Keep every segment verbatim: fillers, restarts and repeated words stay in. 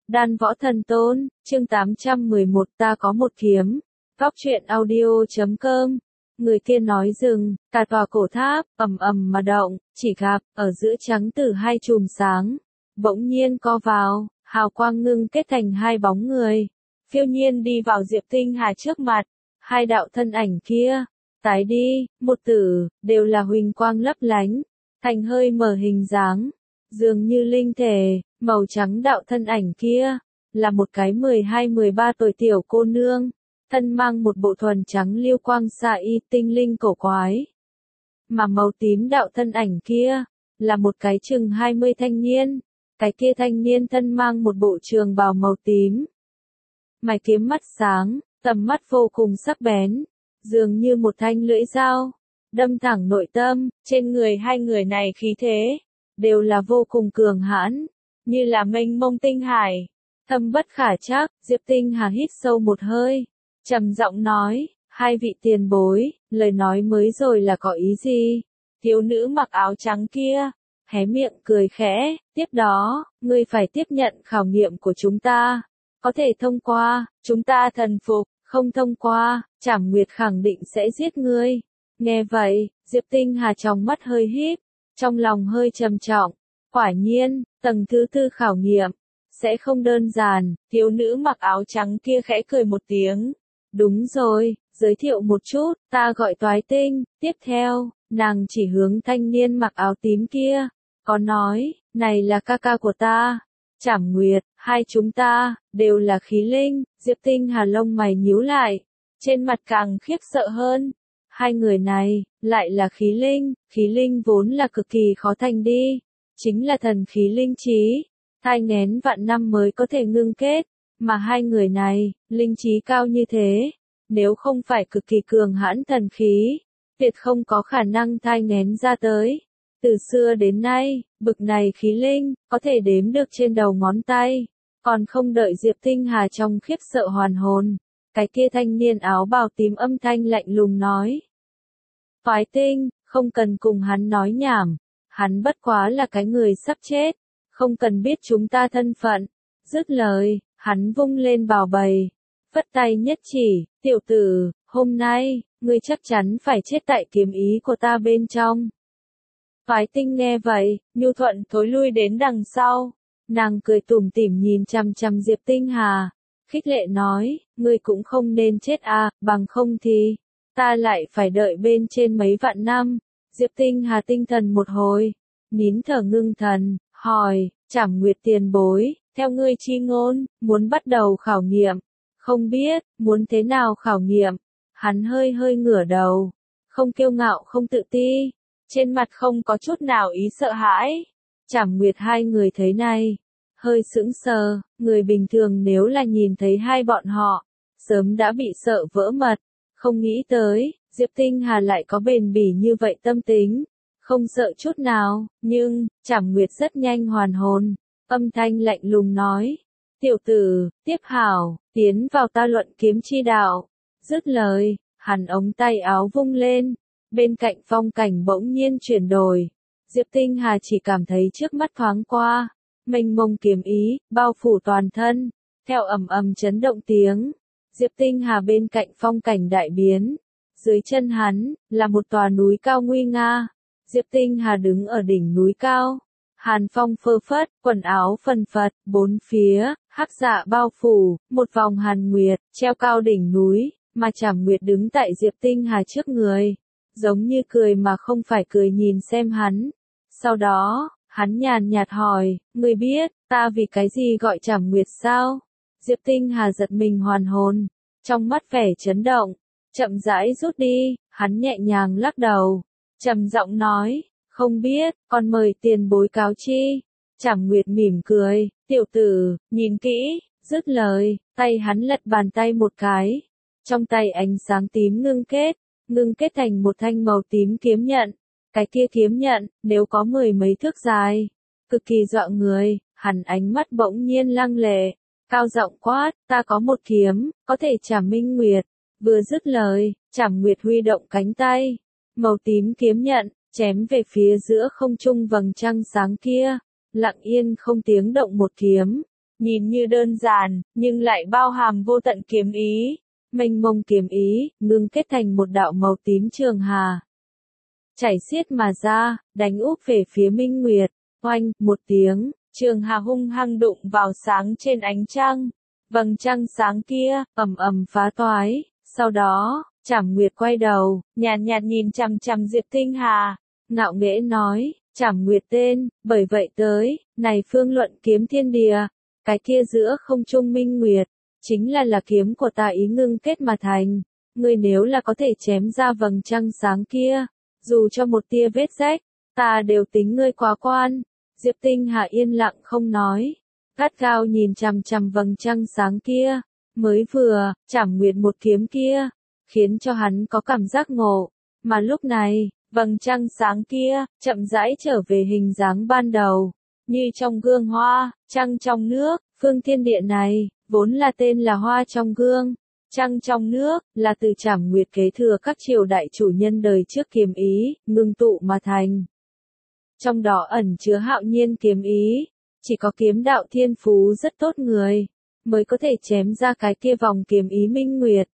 Đan Võ Thần Tôn, chương tám trăm mười một ta có một kiếm. Góc truyện audio chấm com. Người kia nói dừng, cả tòa cổ tháp, ầm ầm mà động, chỉ gặp, ở giữa trắng tử hai chùm sáng. Bỗng nhiên co vào, hào quang ngưng kết thành hai bóng người. Phiêu nhiên đi vào Diệp Tinh Hà trước mặt. Hai đạo thân ảnh kia, tái đi, một tử, đều là huỳnh quang lấp lánh. Thành hơi mở hình dáng, dường như linh thể. Màu trắng đạo thân ảnh kia, là một cái mười hai mười ba tuổi tiểu cô nương, thân mang một bộ thuần trắng liêu quang xa y tinh linh cổ quái. Mà màu tím đạo thân ảnh kia, là một cái chừng hai mươi thanh niên, cái kia thanh niên thân mang một bộ trường bào màu tím. Mày kiếm mắt sáng, tầm mắt vô cùng sắc bén, dường như một thanh lưỡi dao, đâm thẳng nội tâm, trên người hai người này khí thế, đều là vô cùng cường hãn. Như là mênh mông tinh hải, thâm bất khả trắc. Diệp Tinh Hà hít sâu một hơi, trầm giọng nói, hai vị tiền bối, lời nói mới rồi là có ý gì? Thiếu nữ mặc áo trắng kia, hé miệng cười khẽ, tiếp đó, ngươi phải tiếp nhận khảo nghiệm của chúng ta. Có thể thông qua, chúng ta thần phục, không thông qua, Trảm Nguyệt khẳng định sẽ giết ngươi. Nghe vậy, Diệp Tinh Hà trong mắt hơi híp, trong lòng hơi trầm trọng. Quả nhiên, tầng thứ tư khảo nghiệm, sẽ không đơn giản. Thiếu nữ mặc áo trắng kia khẽ cười một tiếng. Đúng rồi, giới thiệu một chút, ta gọi Toái Tinh. Tiếp theo, nàng chỉ hướng thanh niên mặc áo tím kia, có nói, này là ca ca của ta, Trảm Nguyệt, hai chúng ta, đều là khí linh. Diệp Tinh Hà lông mày nhíu lại, trên mặt càng khiếp sợ hơn. Hai người này, lại là khí linh, khí linh vốn là cực kỳ khó thành đi. Chính là thần khí linh trí, thai nghén vạn năm mới có thể ngưng kết, mà hai người này, linh trí cao như thế, nếu không phải cực kỳ cường hãn thần khí, tuyệt không có khả năng thai nghén ra tới. Từ xưa đến nay, bực này khí linh, có thể đếm được trên đầu ngón tay, còn không đợi Diệp Tinh Hà trong khiếp sợ hoàn hồn, cái kia thanh niên áo bào tím âm thanh lạnh lùng nói. Toái Tinh, không cần cùng hắn nói nhảm. Hắn bất quá là cái người sắp chết, không cần biết chúng ta thân phận. Dứt lời, hắn vung lên bào bầy, phất tay nhất chỉ, tiểu tử, hôm nay, ngươi chắc chắn phải chết tại kiếm ý của ta bên trong. Toái Tinh nghe vậy, nhu thuận thối lui đến đằng sau, nàng cười tủm tỉm nhìn chằm chằm Diệp Tinh Hà, khích lệ nói, ngươi cũng không nên chết à, bằng không thì, ta lại phải đợi bên trên mấy vạn năm. Diệp Tinh Hà tinh thần một hồi, nín thở ngưng thần, hỏi, Trảm Nguyệt tiền bối, theo ngươi chi ngôn, muốn bắt đầu khảo nghiệm, không biết, muốn thế nào khảo nghiệm. Hắn hơi hơi ngửa đầu, không kiêu ngạo không tự ti, trên mặt không có chút nào ý sợ hãi. Trảm Nguyệt hai người thấy này, hơi sững sờ, người bình thường nếu là nhìn thấy hai bọn họ, sớm đã bị sợ vỡ mật, không nghĩ tới. Diệp Tinh Hà lại có bền bỉ như vậy tâm tính, không sợ chút nào, nhưng, Trảm Nguyệt rất nhanh hoàn hồn, âm thanh lạnh lùng nói, tiểu tử, tiếp hảo, tiến vào ta luận kiếm chi đạo. Dứt lời, hắn ống tay áo vung lên, bên cạnh phong cảnh bỗng nhiên chuyển đổi, Diệp Tinh Hà chỉ cảm thấy trước mắt thoáng qua, mênh mông kiếm ý, bao phủ toàn thân, theo ầm ầm chấn động tiếng, Diệp Tinh Hà bên cạnh phong cảnh đại biến. Dưới chân hắn, là một tòa núi cao nguy nga. Diệp Tinh Hà đứng ở đỉnh núi cao. Hàn phong phơ phất, quần áo phần phật, bốn phía, hắc dạ bao phủ, một vòng hàn nguyệt, treo cao đỉnh núi, mà Trảm Nguyệt đứng tại Diệp Tinh Hà trước người. Giống như cười mà không phải cười nhìn xem hắn. Sau đó, hắn nhàn nhạt hỏi, ngươi biết, ta vì cái gì gọi Trảm Nguyệt sao? Diệp Tinh Hà giật mình hoàn hồn, trong mắt vẻ chấn động. Chậm rãi rút đi, hắn nhẹ nhàng lắc đầu, trầm giọng nói, không biết, còn mời tiền bối cáo chi. Trảm Nguyệt mỉm cười, tiểu tử, nhìn kỹ. Dứt lời, tay hắn lật bàn tay một cái, trong tay ánh sáng tím ngưng kết, ngưng kết thành một thanh màu tím kiếm nhận. Cái kia kiếm nhận, nếu có mười mấy thước dài, cực kỳ dọa người. Hắn ánh mắt bỗng nhiên lăng lệ, cao giọng quát, ta có một kiếm, có thể trảm minh nguyệt. Vừa dứt lời, Trảm Nguyệt huy động cánh tay, màu tím kiếm nhận, chém về phía giữa không trung vầng trăng sáng kia, lặng yên không tiếng động một kiếm, nhìn như đơn giản, nhưng lại bao hàm vô tận kiếm ý. Mênh mông kiếm ý, ngưng kết thành một đạo màu tím trường hà. Chảy xiết mà ra, đánh úp về phía Minh Nguyệt. Oanh, một tiếng, trường hà hung hăng đụng vào sáng trên ánh trăng. Vầng trăng sáng kia, ầm ầm phá toái. Sau đó, Trảm Nguyệt quay đầu, nhàn nhạt, nhạt nhìn chằm chằm Diệp Tinh Hà. Ngạo nghễ nói, Trảm Nguyệt tên, bởi vậy tới, này phương luận kiếm thiên địa. Cái kia giữa không trung Minh Nguyệt, chính là là kiếm của ta ý ngưng kết mà thành. Ngươi nếu là có thể chém ra vầng trăng sáng kia, dù cho một tia vết rách, ta đều tính ngươi quá quan. Diệp Tinh Hà yên lặng không nói, gắt gao nhìn chằm chằm vầng trăng sáng kia. Mới vừa, Trảm Nguyệt một kiếm kia, khiến cho hắn có cảm giác ngộ. Mà lúc này, vầng trăng sáng kia, chậm rãi trở về hình dáng ban đầu. Như trong gương hoa, trăng trong nước, phương thiên địa này, vốn là tên là hoa trong gương. Trăng trong nước, là từ Trảm Nguyệt kế thừa các triều đại chủ nhân đời trước kiếm ý, ngưng tụ mà thành. Trong đó ẩn chứa hạo nhiên kiếm ý, chỉ có kiếm đạo thiên phú rất tốt người, mới có thể chém ra cái kia vòng kiếm ý Minh Nguyệt.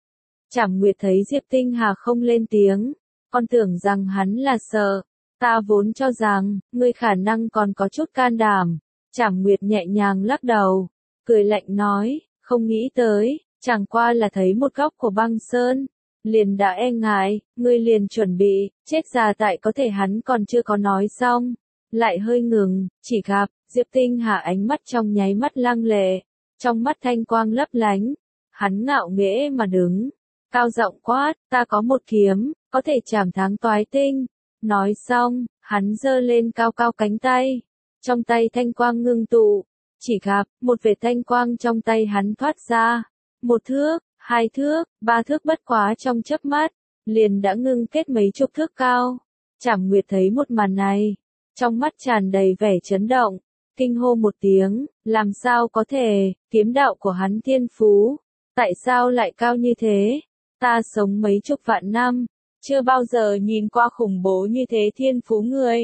Trảm Nguyệt thấy Diệp Tinh Hà không lên tiếng, con tưởng rằng hắn là sợ. Ta vốn cho rằng, ngươi khả năng còn có chút can đảm. Trảm Nguyệt nhẹ nhàng lắc đầu, cười lạnh nói, không nghĩ tới, chẳng qua là thấy một góc của băng sơn, liền đã e ngại, ngươi liền chuẩn bị, chết già tại có thể hắn còn chưa có nói xong, lại hơi ngừng, chỉ gặp, Diệp Tinh Hà ánh mắt trong nháy mắt lăng lệ, trong mắt thanh quang lấp lánh, hắn ngạo nghễ mà đứng, cao giọng quát, ta có một kiếm, có thể chảm tháng toái tinh. Nói xong, hắn giơ lên cao cao cánh tay, trong tay thanh quang ngưng tụ, chỉ gặp, một vệt thanh quang trong tay hắn thoát ra, một thước, hai thước, ba thước bất quá trong chớp mắt, liền đã ngưng kết mấy chục thước cao. Trảm Nguyệt thấy một màn này, trong mắt tràn đầy vẻ chấn động, kinh hô một tiếng, làm sao có thể, kiếm đạo của hắn thiên phú, tại sao lại cao như thế, ta sống mấy chục vạn năm, chưa bao giờ nhìn qua khủng bố như thế thiên phú người.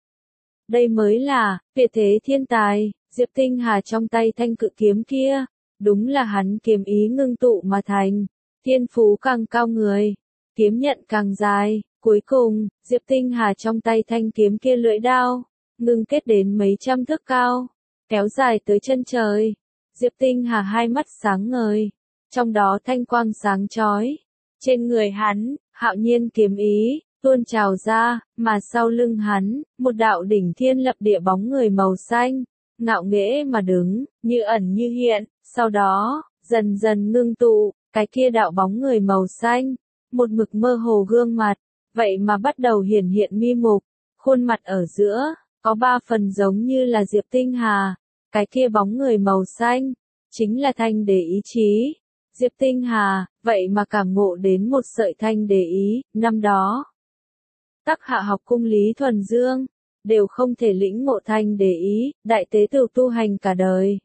Đây mới là, tuyệt thế thiên tài, Diệp Tinh Hà trong tay thanh cự kiếm kia, đúng là hắn kiếm ý ngưng tụ mà thành, thiên phú càng cao người, kiếm nhận càng dài, cuối cùng, Diệp Tinh Hà trong tay thanh kiếm kia lưỡi đao, ngưng kết đến mấy trăm thước cao, kéo dài tới chân trời. Diệp Tinh Hà hai mắt sáng ngời, trong đó thanh quang sáng chói, trên người hắn, hạo nhiên kiếm ý, tuôn trào ra, mà sau lưng hắn, một đạo đỉnh thiên lập địa bóng người màu xanh, ngạo nghễ mà đứng, như ẩn như hiện, sau đó, dần dần ngưng tụ, cái kia đạo bóng người màu xanh, một mực mơ hồ gương mặt, vậy mà bắt đầu hiển hiện mi mục, khuôn mặt ở giữa, có ba phần giống như là Diệp Tinh Hà, cái kia bóng người màu xanh, chính là thanh đế ý chí. Diệp Tinh Hà, vậy mà cảm ngộ đến một sợi thanh đế ý, năm đó. Tắc Hạ học cung Lý Thuần Dương, đều không thể lĩnh ngộ thanh đế ý, đại tế tử tu hành cả đời.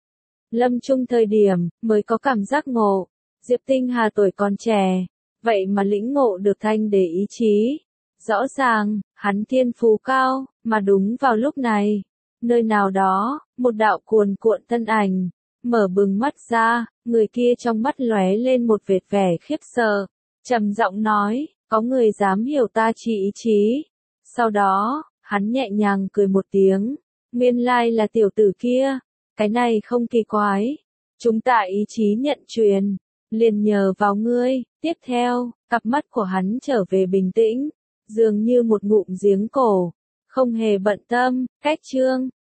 Lâm chung thời điểm, mới có cảm giác ngộ, Diệp Tinh Hà tuổi còn trẻ, vậy mà lĩnh ngộ được thanh đế ý chí. Rõ ràng, hắn thiên phú cao, mà đúng vào lúc này, nơi nào đó, một đạo cuồn cuộn tân ảnh, mở bừng mắt ra, người kia trong mắt lóe lên một vệt vẻ khiếp sợ, trầm giọng nói, có người dám hiểu ta chi ý chí. Sau đó, hắn nhẹ nhàng cười một tiếng, nguyên lai là tiểu tử kia, cái này không kỳ quái, chúng ta ý chí nhận truyền, liền nhờ vào ngươi. Tiếp theo, cặp mắt của hắn trở về bình tĩnh, dường như một ngụm giếng cổ, không hề bận tâm. Cách chương